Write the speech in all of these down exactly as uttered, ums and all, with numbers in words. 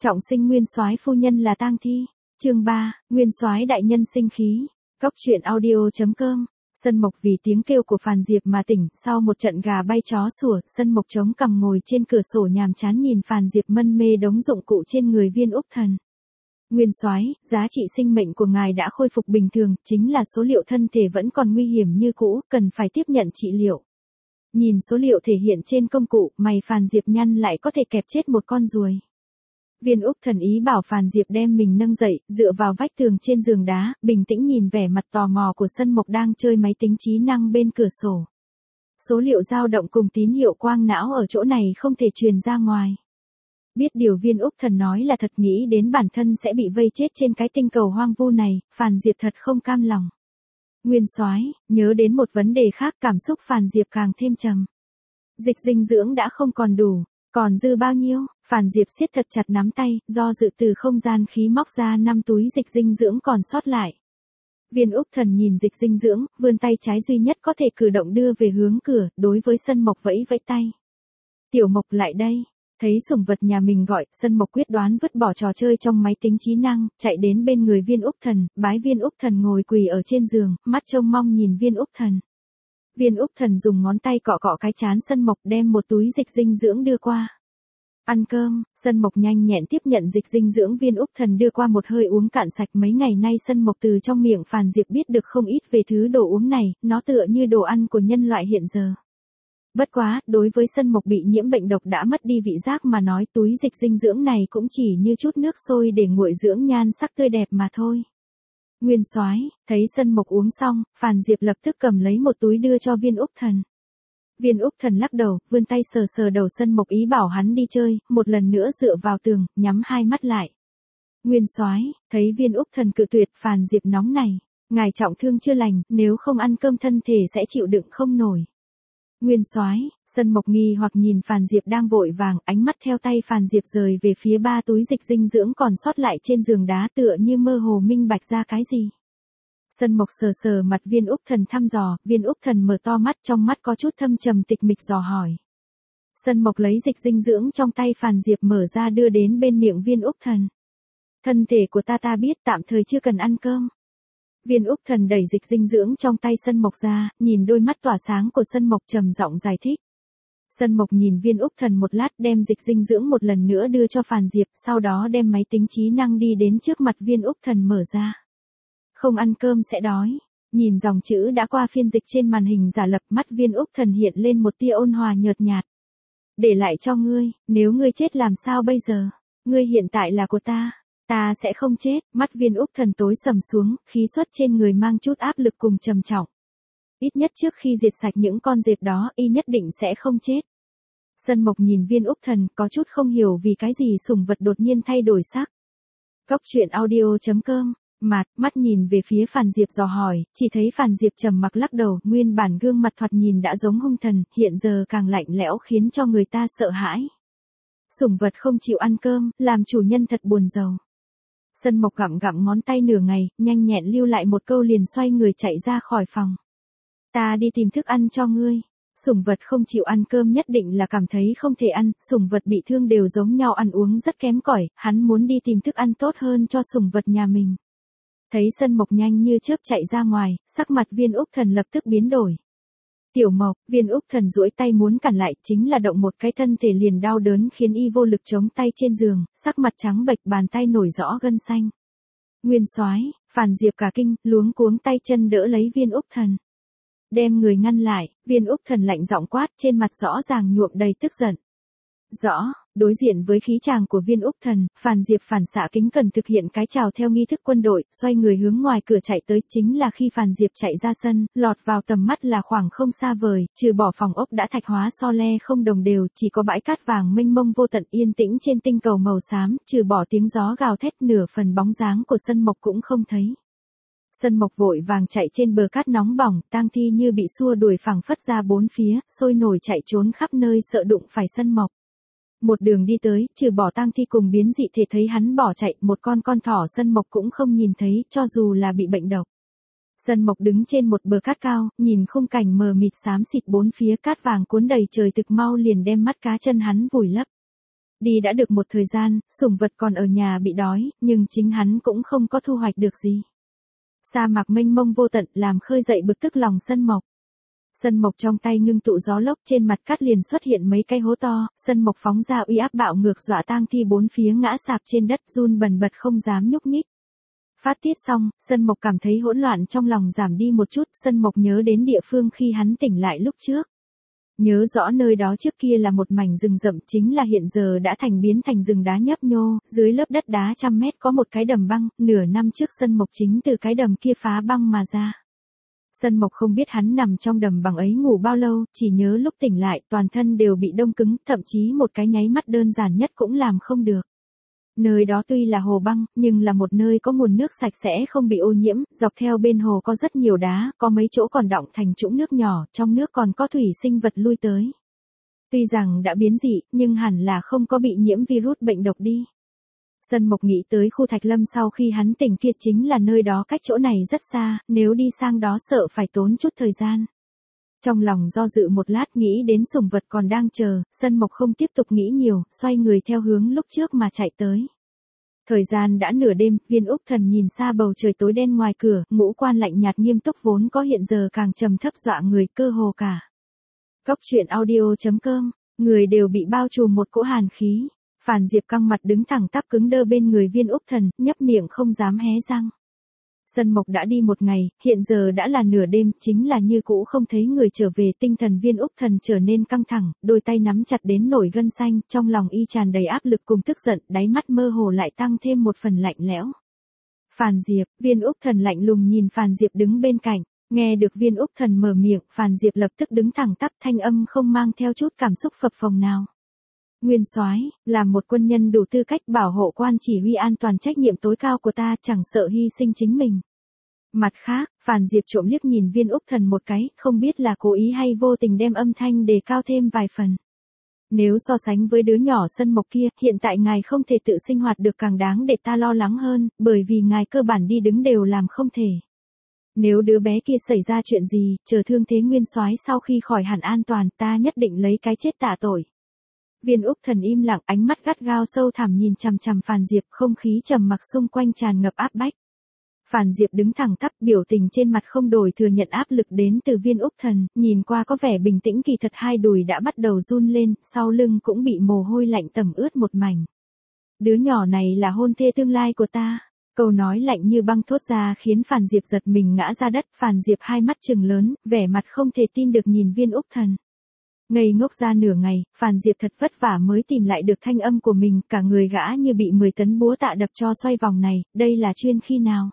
Trọng sinh nguyên soái phu nhân là tang thi. Chương ba, nguyên soái đại nhân sinh khí. Góc truyện audio chấm com. Sân Mộc vì tiếng kêu của Phàn Diệp mà tỉnh, sau một trận gà bay chó sủa, Sân Mộc chống cằm ngồi trên cửa sổ nhàm chán nhìn Phàn Diệp mân mê đống dụng cụ trên người Viên Úc Thần. Nguyên soái, giá trị sinh mệnh của ngài đã khôi phục bình thường, chính là số liệu thân thể vẫn còn nguy hiểm như cũ, cần phải tiếp nhận trị liệu. Nhìn số liệu thể hiện trên công cụ, mày Phàn Diệp nhăn lại có thể kẹp chết một con ruồi. Viên Úc Thần ý bảo Phàn Diệp đem mình nâng dậy, dựa vào vách tường trên giường đá, bình tĩnh nhìn vẻ mặt tò mò của Sân Mộc đang chơi máy tính trí năng bên cửa sổ. Số liệu dao động cùng tín hiệu quang não ở chỗ này không thể truyền ra ngoài. Biết điều Viên Úc Thần nói là thật, nghĩ đến bản thân sẽ bị vây chết trên cái tinh cầu hoang vu này, Phàn Diệp thật không cam lòng. Nguyên soái, nhớ đến một vấn đề khác, cảm xúc Phàn Diệp càng thêm trầm. Dịch dinh dưỡng đã không còn đủ. Còn dư bao nhiêu? Phàn Diệp siết thật chặt nắm tay, do dự từ không gian khí móc ra năm túi dịch dinh dưỡng còn sót lại. Viên Úc Thần nhìn dịch dinh dưỡng, vươn tay trái duy nhất có thể cử động đưa về hướng cửa, đối với Sân Mộc vẫy vẫy tay. Tiểu Mộc lại đây. Thấy sủng vật nhà mình gọi, Sân Mộc quyết đoán vứt bỏ trò chơi trong máy tính trí năng, chạy đến bên người Viên Úc Thần, bái Viên Úc Thần ngồi quỳ ở trên giường, mắt trông mong nhìn Viên Úc Thần. Viên Úc Thần dùng ngón tay cọ cọ cái trán Sân Mộc, đem một túi dịch dinh dưỡng đưa qua. Ăn cơm. Sân Mộc nhanh nhẹn tiếp nhận dịch dinh dưỡng Viên Úc Thần đưa qua, một hơi uống cạn sạch. Mấy ngày nay Sân Mộc từ trong miệng Phàn Diệp biết được không ít về thứ đồ uống này, nó tựa như đồ ăn của nhân loại hiện giờ. Bất quá, đối với Sân Mộc bị nhiễm bệnh độc đã mất đi vị giác mà nói, túi dịch dinh dưỡng này cũng chỉ như chút nước sôi để nguội dưỡng nhan sắc tươi đẹp mà thôi. Nguyên soái, thấy Sân Mộc uống xong, Phàn Diệp lập tức cầm lấy một túi đưa cho Viên Úc Thần. Viên Úc Thần lắc đầu, vươn tay sờ sờ đầu Sân Mộc ý bảo hắn đi chơi, một lần nữa dựa vào tường, nhắm hai mắt lại. Nguyên soái, thấy Viên Úc Thần cự tuyệt, Phàn Diệp nóng này, ngài trọng thương chưa lành, nếu không ăn cơm thân thể sẽ chịu đựng không nổi. Nguyên soái, Sân Mộc nghi hoặc nhìn Phàn Diệp đang vội vàng, ánh mắt theo tay Phàn Diệp rời về phía ba túi dịch dinh dưỡng còn sót lại trên giường đá, tựa như mơ hồ minh bạch ra cái gì. Sân Mộc sờ sờ mặt Viên Úc Thần thăm dò, Viên Úc Thần mở to mắt, trong mắt có chút thâm trầm tịch mịch dò hỏi. Sân Mộc lấy dịch dinh dưỡng trong tay Phàn Diệp mở ra đưa đến bên miệng Viên Úc Thần. Thân thể của ta ta biết, tạm thời chưa cần ăn cơm. Viên Úc Thần đẩy dịch dinh dưỡng trong tay Sân Mộc ra, nhìn đôi mắt tỏa sáng của Sân Mộc trầm giọng giải thích. Sân Mộc nhìn Viên Úc Thần một lát, đem dịch dinh dưỡng một lần nữa đưa cho Phàn Diệp, sau đó đem máy tính trí năng đi đến trước mặt Viên Úc Thần mở ra. Không ăn cơm sẽ đói. Nhìn dòng chữ đã qua phiên dịch trên màn hình giả lập, mắt Viên Úc Thần hiện lên một tia ôn hòa nhợt nhạt. Để lại cho ngươi, nếu ngươi chết làm sao bây giờ? Ngươi hiện tại là của ta. Ta sẽ không chết. Mắt Viên Úc Thần tối sầm xuống, khí xuất trên người mang chút áp lực cùng trầm trọng. Ít nhất trước khi diệt sạch những con dẹp đó, y nhất định sẽ không chết. Sân Mộc nhìn Viên Úc Thần, có chút không hiểu vì cái gì sủng vật đột nhiên thay đổi sắc. Góc truyện audio chấm com. Mặt, mắt nhìn về phía Phàn Diệp dò hỏi, chỉ thấy Phàn Diệp trầm mặc lắc đầu, nguyên bản gương mặt thoạt nhìn đã giống hung thần, hiện giờ càng lạnh lẽo khiến cho người ta sợ hãi. Sủng vật không chịu ăn cơm, làm chủ nhân thật buồn rầu. Sân Mộc gặm gặm ngón tay nửa ngày, nhanh nhẹn lưu lại một câu liền xoay người chạy ra khỏi phòng. Ta đi tìm thức ăn cho ngươi. Sủng vật không chịu ăn cơm nhất định là cảm thấy không thể ăn, sủng vật bị thương đều giống nhau, ăn uống rất kém cỏi, hắn muốn đi tìm thức ăn tốt hơn cho sủng vật nhà mình. Thấy Sân Mộc nhanh như chớp chạy ra ngoài, sắc mặt Viên Úc Thần lập tức biến đổi. Tiểu Mộc, Viên Úc Thần duỗi tay muốn cản lại, chính là động một cái thân thể liền đau đớn khiến y vô lực chống tay trên giường, sắc mặt trắng bệch, bàn tay nổi rõ gân xanh. Nguyên soái, Phàn Diệp cả kinh, luống cuống tay chân đỡ lấy Viên Úc Thần. Đem người ngăn lại, Viên Úc Thần lạnh giọng quát, trên mặt rõ ràng nhuộm đầy tức giận. Rõ, đối diện với khí chàng của Viên Úc Thần, Phàn Diệp phản xạ kính cẩn thực hiện cái chào theo nghi thức quân đội, xoay người hướng ngoài cửa chạy tới, chính là khi Phàn Diệp chạy ra sân, lọt vào tầm mắt là khoảng không xa vời, trừ bỏ phòng ốc đã thạch hóa so le không đồng đều, chỉ có bãi cát vàng mênh mông vô tận yên tĩnh trên tinh cầu màu xám, trừ bỏ tiếng gió gào thét, nửa phần bóng dáng của Sân Mộc cũng không thấy. Sân Mộc vội vàng chạy trên bờ cát nóng bỏng, tang thi như bị xua đuổi phảng phất ra bốn phía, sôi nổi chạy trốn khắp nơi sợ đụng phải Sân Mộc. Một đường đi tới, trừ bỏ tang thi cùng biến dị thể thấy hắn bỏ chạy, một con con thỏ Sân Mộc cũng không nhìn thấy, cho dù là bị bệnh độc. Sân Mộc đứng trên một bờ cát cao, nhìn khung cảnh mờ mịt xám xịt bốn phía, cát vàng cuốn đầy trời, thực mau liền đem mắt cá chân hắn vùi lấp. Đi đã được một thời gian, sủng vật còn ở nhà bị đói, nhưng chính hắn cũng không có thu hoạch được gì. Sa mạc mênh mông vô tận làm khơi dậy bực tức lòng Sân Mộc. Sân Mộc trong tay ngưng tụ gió lốc, trên mặt cát liền xuất hiện mấy cái hố to, Sân Mộc phóng ra uy áp bạo ngược dọa tang thi bốn phía ngã sạp trên đất, run bần bật không dám nhúc nhích. Phát tiết xong, Sân Mộc cảm thấy hỗn loạn trong lòng giảm đi một chút, Sân Mộc nhớ đến địa phương khi hắn tỉnh lại lúc trước. Nhớ rõ nơi đó trước kia là một mảnh rừng rậm, chính là hiện giờ đã thành biến thành rừng đá nhấp nhô, dưới lớp đất đá trăm mét có một cái đầm băng, nửa năm trước Sân Mộc chính từ cái đầm kia phá băng mà ra. Sân Mộc không biết hắn nằm trong đầm bằng ấy ngủ bao lâu, chỉ nhớ lúc tỉnh lại toàn thân đều bị đông cứng, thậm chí một cái nháy mắt đơn giản nhất cũng làm không được. Nơi đó tuy là hồ băng, nhưng là một nơi có nguồn nước sạch sẽ không bị ô nhiễm, dọc theo bên hồ có rất nhiều đá, có mấy chỗ còn đọng thành trũng nước nhỏ, trong nước còn có thủy sinh vật lui tới. Tuy rằng đã biến dị, nhưng hẳn là không có bị nhiễm virus bệnh độc đi. Sân Mộc nghĩ tới khu Thạch Lâm sau khi hắn tỉnh kia, chính là nơi đó cách chỗ này rất xa, nếu đi sang đó sợ phải tốn chút thời gian. Trong lòng do dự một lát, nghĩ đến sủng vật còn đang chờ, Sân Mộc không tiếp tục nghĩ nhiều, xoay người theo hướng lúc trước mà chạy tới. Thời gian đã nửa đêm, Viên Úc Thần nhìn xa bầu trời tối đen ngoài cửa, ngũ quan lạnh nhạt nghiêm túc vốn có hiện giờ càng trầm thấp dọa người, cơ hồ cả. Cốc truyện audio chấm com, người đều bị bao trùm một cỗ hàn khí. Phàn Diệp căng mặt đứng thẳng tắp cứng đơ bên người Viên Úc Thần, nhấp miệng không dám hé răng. Sân Mộc đã đi một ngày, hiện giờ đã là nửa đêm, chính là như cũ không thấy người trở về, tinh thần Viên Úc Thần trở nên căng thẳng, đôi tay nắm chặt đến nổi gân xanh, trong lòng y tràn đầy áp lực cùng tức giận, đáy mắt mơ hồ lại tăng thêm một phần lạnh lẽo. Phàn Diệp, Viên Úc Thần lạnh lùng nhìn Phàn Diệp đứng bên cạnh, nghe được Viên Úc Thần mở miệng, Phàn Diệp lập tức đứng thẳng tắp, thanh âm không mang theo chút cảm xúc phập phồng nào. Nguyên soái, làm một quân nhân đủ tư cách bảo hộ quan chỉ huy an toàn trách nhiệm tối cao của ta, chẳng sợ hy sinh chính mình. Mặt khác, Phàn Diệp trộm liếc nhìn Viên Úc Thần một cái, không biết là cố ý hay vô tình đem âm thanh đề cao thêm vài phần. Nếu so sánh với đứa nhỏ Sân Mộc kia, hiện tại ngài không thể tự sinh hoạt được càng đáng để ta lo lắng hơn, bởi vì ngài cơ bản đi đứng đều làm không thể. Nếu đứa bé kia xảy ra chuyện gì, chờ thương thế Nguyên soái sau khi khỏi hẳn an toàn, ta nhất định lấy cái chết tạ tội. Viên Úc Thần im lặng, ánh mắt gắt gao sâu thẳm nhìn chằm chằm Phàn Diệp, không khí trầm mặc xung quanh tràn ngập áp bách. Phàn Diệp đứng thẳng tắp, biểu tình trên mặt không đổi, thừa nhận áp lực đến từ Viên Úc Thần, nhìn qua có vẻ bình tĩnh, kỳ thật hai đùi đã bắt đầu run lên, sau lưng cũng bị mồ hôi lạnh tẩm ướt một mảnh. Đứa nhỏ này là hôn thê tương lai của ta. Câu nói lạnh như băng thốt ra khiến Phàn Diệp giật mình ngã ra đất, Phàn Diệp hai mắt trừng lớn, vẻ mặt không thể tin được nhìn Viên Úc Thần. Ngây ngốc ra nửa ngày, Phàn Diệp thật vất vả mới tìm lại được thanh âm của mình, cả người gã như bị mười tấn búa tạ đập cho xoay vòng này, đây là chuyên khi nào?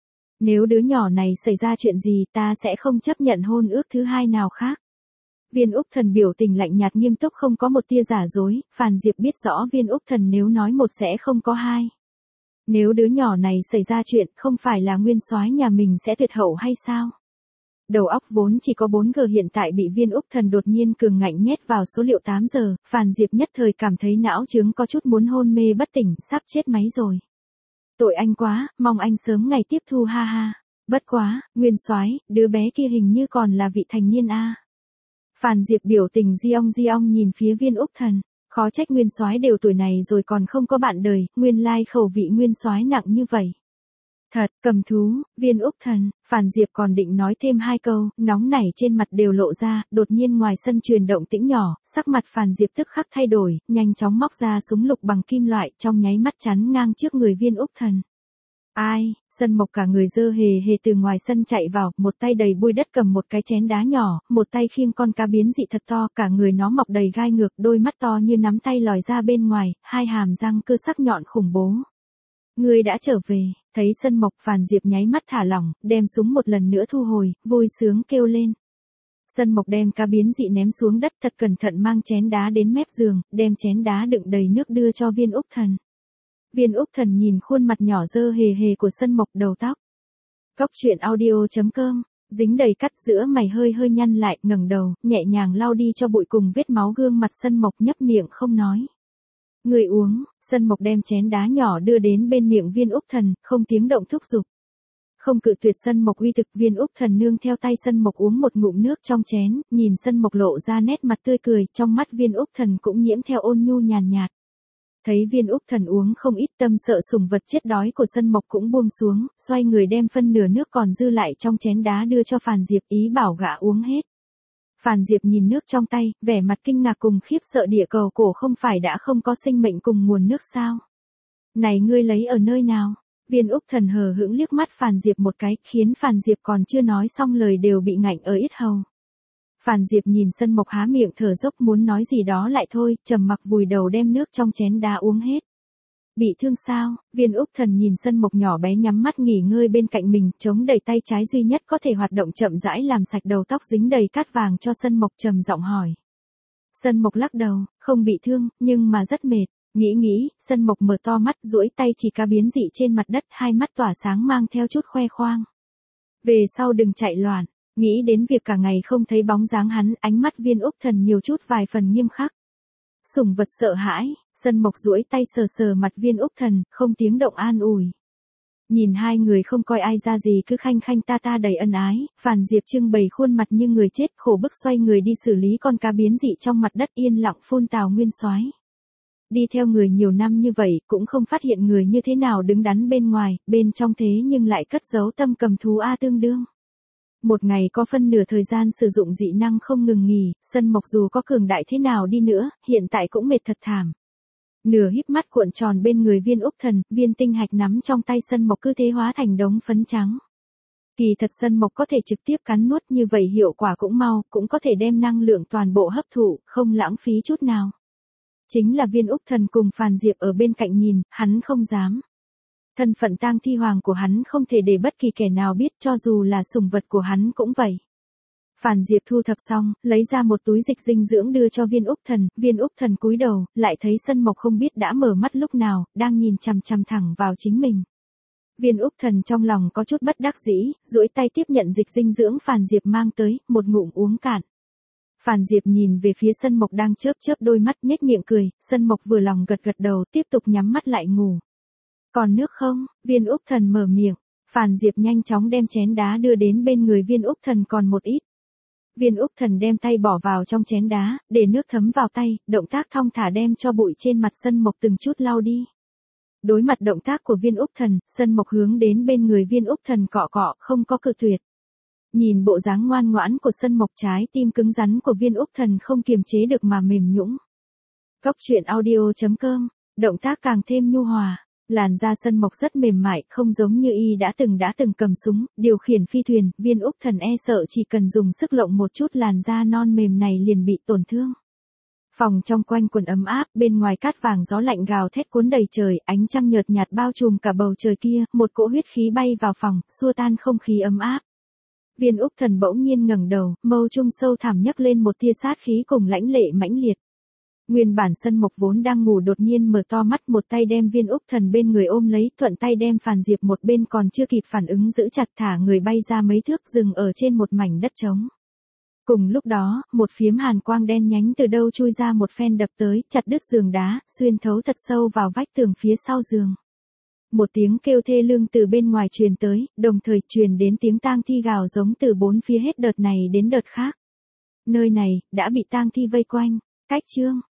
Nếu đứa nhỏ này xảy ra chuyện gì, ta sẽ không chấp nhận hôn ước thứ hai nào khác. Viên Úc Thần biểu tình lạnh nhạt nghiêm túc, không có một tia giả dối, Phàn Diệp biết rõ Viên Úc Thần nếu nói một sẽ không có hai. Nếu đứa nhỏ này xảy ra chuyện, không phải là Nguyên soái nhà mình sẽ tuyệt hậu hay sao? Đầu óc vốn chỉ có bốn G hiện tại bị Viên Úc Thần đột nhiên cường ngạnh nhét vào số liệu tám giờ, Phàn Diệp nhất thời cảm thấy não trướng có chút muốn hôn mê bất tỉnh, sắp chết máy rồi. Tội anh quá, mong anh sớm ngày tiếp thu ha ha. Bất quá, Nguyên soái, đứa bé kia hình như còn là vị thành niên a. Phàn Diệp biểu tình giong giong nhìn phía Viên Úc Thần, khó trách Nguyên soái đều tuổi này rồi còn không có bạn đời, nguyên lai khẩu vị Nguyên soái nặng như vậy. Thật, cầm thú, Viên Úc Thần, Phàn Diệp còn định nói thêm hai câu, nóng nảy trên mặt đều lộ ra, đột nhiên ngoài sân truyền động tĩnh nhỏ, sắc mặt Phàn Diệp tức khắc thay đổi, nhanh chóng móc ra súng lục bằng kim loại, trong nháy mắt chắn ngang trước người Viên Úc Thần. Ai, Sân Mộc cả người dơ hề hề từ ngoài sân chạy vào, một tay đầy bụi đất cầm một cái chén đá nhỏ, một tay khiêng con cá biến dị thật to, cả người nó mọc đầy gai ngược, đôi mắt to như nắm tay lòi ra bên ngoài, hai hàm răng cơ sắc nhọn khủng bố. Ngươi đã trở về, thấy Sân Mộc, Phàn Diệp nháy mắt thả lỏng, đem súng một lần nữa thu hồi, vui sướng kêu lên. Sân Mộc đem cá biến dị ném xuống đất, thật cẩn thận mang chén đá đến mép giường, đem chén đá đựng đầy nước đưa cho Viên Úc Thần. Viên Úc Thần nhìn khuôn mặt nhỏ dơ hề hề của Sân Mộc, đầu tóc. Cốc truyện audio chấm com, dính đầy cắt giữa mày hơi hơi nhăn lại, ngẩng đầu, nhẹ nhàng lau đi cho bụi cùng vết máu gương mặt Sân Mộc, nhấp miệng không nói. Người uống, Sân Mộc đem chén đá nhỏ đưa đến bên miệng Viên Úc Thần, không tiếng động thúc giục. Không cự tuyệt Sân Mộc uy thực, Viên Úc Thần nương theo tay Sân Mộc uống một ngụm nước trong chén, nhìn Sân Mộc lộ ra nét mặt tươi cười, trong mắt Viên Úc Thần cũng nhiễm theo ôn nhu nhàn nhạt. Thấy Viên Úc Thần uống không ít, tâm sợ sủng vật chết đói của Sân Mộc cũng buông xuống, xoay người đem phân nửa nước còn dư lại trong chén đá đưa cho Phàn Diệp, ý bảo gã uống hết. Phàn Diệp nhìn nước trong tay, vẻ mặt kinh ngạc cùng khiếp sợ, địa cầu cổ không phải đã không có sinh mệnh cùng nguồn nước sao? Này ngươi lấy ở nơi nào? Viên Úc Thần hờ hững liếc mắt Phàn Diệp một cái, khiến Phàn Diệp còn chưa nói xong lời đều bị ngạnh ở yết hầu. Phàn Diệp nhìn Sân Mộc há miệng thở dốc muốn nói gì đó lại thôi, trầm mặc vùi đầu đem nước trong chén đá uống hết. Bị thương sao? Viên Úc Thần nhìn Sân Mộc nhỏ bé nhắm mắt nghỉ ngơi bên cạnh mình, chống đẩy tay trái duy nhất có thể hoạt động chậm rãi làm sạch đầu tóc dính đầy cát vàng cho Sân Mộc, trầm giọng hỏi. Sân Mộc lắc đầu, không bị thương, nhưng mà rất mệt. Nghĩ nghĩ, Sân Mộc mở to mắt, duỗi tay chỉ cá biến dị trên mặt đất, hai mắt tỏa sáng mang theo chút khoe khoang. Về sau đừng chạy loạn. Nghĩ đến việc cả ngày không thấy bóng dáng hắn, ánh mắt Viên Úc Thần nhiều chút vài phần nghiêm khắc. Sủng vật sợ hãi, Sân Mộc duỗi tay sờ sờ mặt Viên Úc Thần, không tiếng động an ủi. Nhìn hai người không coi ai ra gì cứ khanh khanh ta ta đầy ân ái, Phàn Diệp trưng bày khuôn mặt như người chết, khổ bức xoay người đi xử lý con cá biến dị trong mặt đất, yên lặng phun tào nguyên soái. Đi theo người nhiều năm như vậy, cũng không phát hiện người như thế nào đứng đắn bên ngoài, bên trong thế nhưng lại cất giấu tâm cầm thú a tương đương. Một ngày có phân nửa thời gian sử dụng dị năng không ngừng nghỉ, Sân Mộc dù có cường đại thế nào đi nữa, hiện tại cũng mệt thật thảm. Nửa híp mắt cuộn tròn bên người Viên Úc Thần, viên tinh hạch nắm trong tay Sân Mộc cứ thế hóa thành đống phấn trắng. Kỳ thật Sân Mộc có thể trực tiếp cắn nuốt, như vậy hiệu quả cũng mau, cũng có thể đem năng lượng toàn bộ hấp thụ, không lãng phí chút nào. Chính là Viên Úc Thần cùng Phàn Diệp ở bên cạnh nhìn, hắn không dám. Thân phận tang thi hoàng của hắn không thể để bất kỳ kẻ nào biết, cho dù là sủng vật của hắn cũng vậy. Phàn Diệp thu thập xong, lấy ra một túi dịch dinh dưỡng đưa cho Viên Úc Thần, Viên Úc Thần cúi đầu, lại thấy Sân Mộc không biết đã mở mắt lúc nào, đang nhìn chằm chằm thẳng vào chính mình. Viên Úc Thần trong lòng có chút bất đắc dĩ, duỗi tay tiếp nhận dịch dinh dưỡng Phàn Diệp mang tới, một ngụm uống cạn. Phàn Diệp nhìn về phía Sân Mộc đang chớp chớp đôi mắt, nhếch miệng cười, Sân Mộc vừa lòng gật gật đầu, tiếp tục nhắm mắt lại ngủ. Còn nước không? Viên Úc Thần mở miệng. Phàn Diệp nhanh chóng đem chén đá đưa đến bên người Viên Úc Thần, còn một ít. Viên Úc Thần đem tay bỏ vào trong chén đá, để nước thấm vào tay, động tác thong thả đem cho bụi trên mặt Sân Mộc từng chút lau đi. Đối mặt động tác của Viên Úc Thần, Sân Mộc hướng đến bên người Viên Úc Thần cọ cọ, không có cự tuyệt. Nhìn bộ dáng ngoan ngoãn của Sân Mộc, trái tim cứng rắn của Viên Úc Thần không kiềm chế được mà mềm nhũn. Cốc truyện audio chấm com, động tác càng thêm nhu hòa. Làn da Sân Mộc rất mềm mại, không giống như y đã từng đã từng cầm súng, điều khiển phi thuyền, Viên Úc Thần e sợ chỉ cần dùng sức lộng một chút làn da non mềm này liền bị tổn thương. Phòng trong quanh quần ấm áp, bên ngoài cát vàng gió lạnh gào thét cuốn đầy trời, ánh trăng nhợt nhạt bao trùm cả bầu trời kia, một cỗ huyết khí bay vào phòng, xua tan không khí ấm áp. Viên Úc Thần bỗng nhiên ngẩng đầu, mâu trung sâu thẳm nhấc lên một tia sát khí cùng lãnh lệ mãnh liệt. Nguyên bản Sân Mộc vốn đang ngủ đột nhiên mở to mắt, một tay đem Viên Úc Thần bên người ôm lấy, thuận tay đem Phàn Diệp một bên còn chưa kịp phản ứng giữ chặt, thả người bay ra mấy thước, dừng ở trên một mảnh đất trống. Cùng lúc đó, một phiếm hàn quang đen nhánh từ đâu chui ra một phen đập tới, chặt đứt giường đá, xuyên thấu thật sâu vào vách tường phía sau giường. Một tiếng kêu thê lương từ bên ngoài truyền tới, đồng thời truyền đến tiếng tang thi gào giống từ bốn phía hết đợt này đến đợt khác. Nơi này đã bị tang thi vây quanh. Cách chương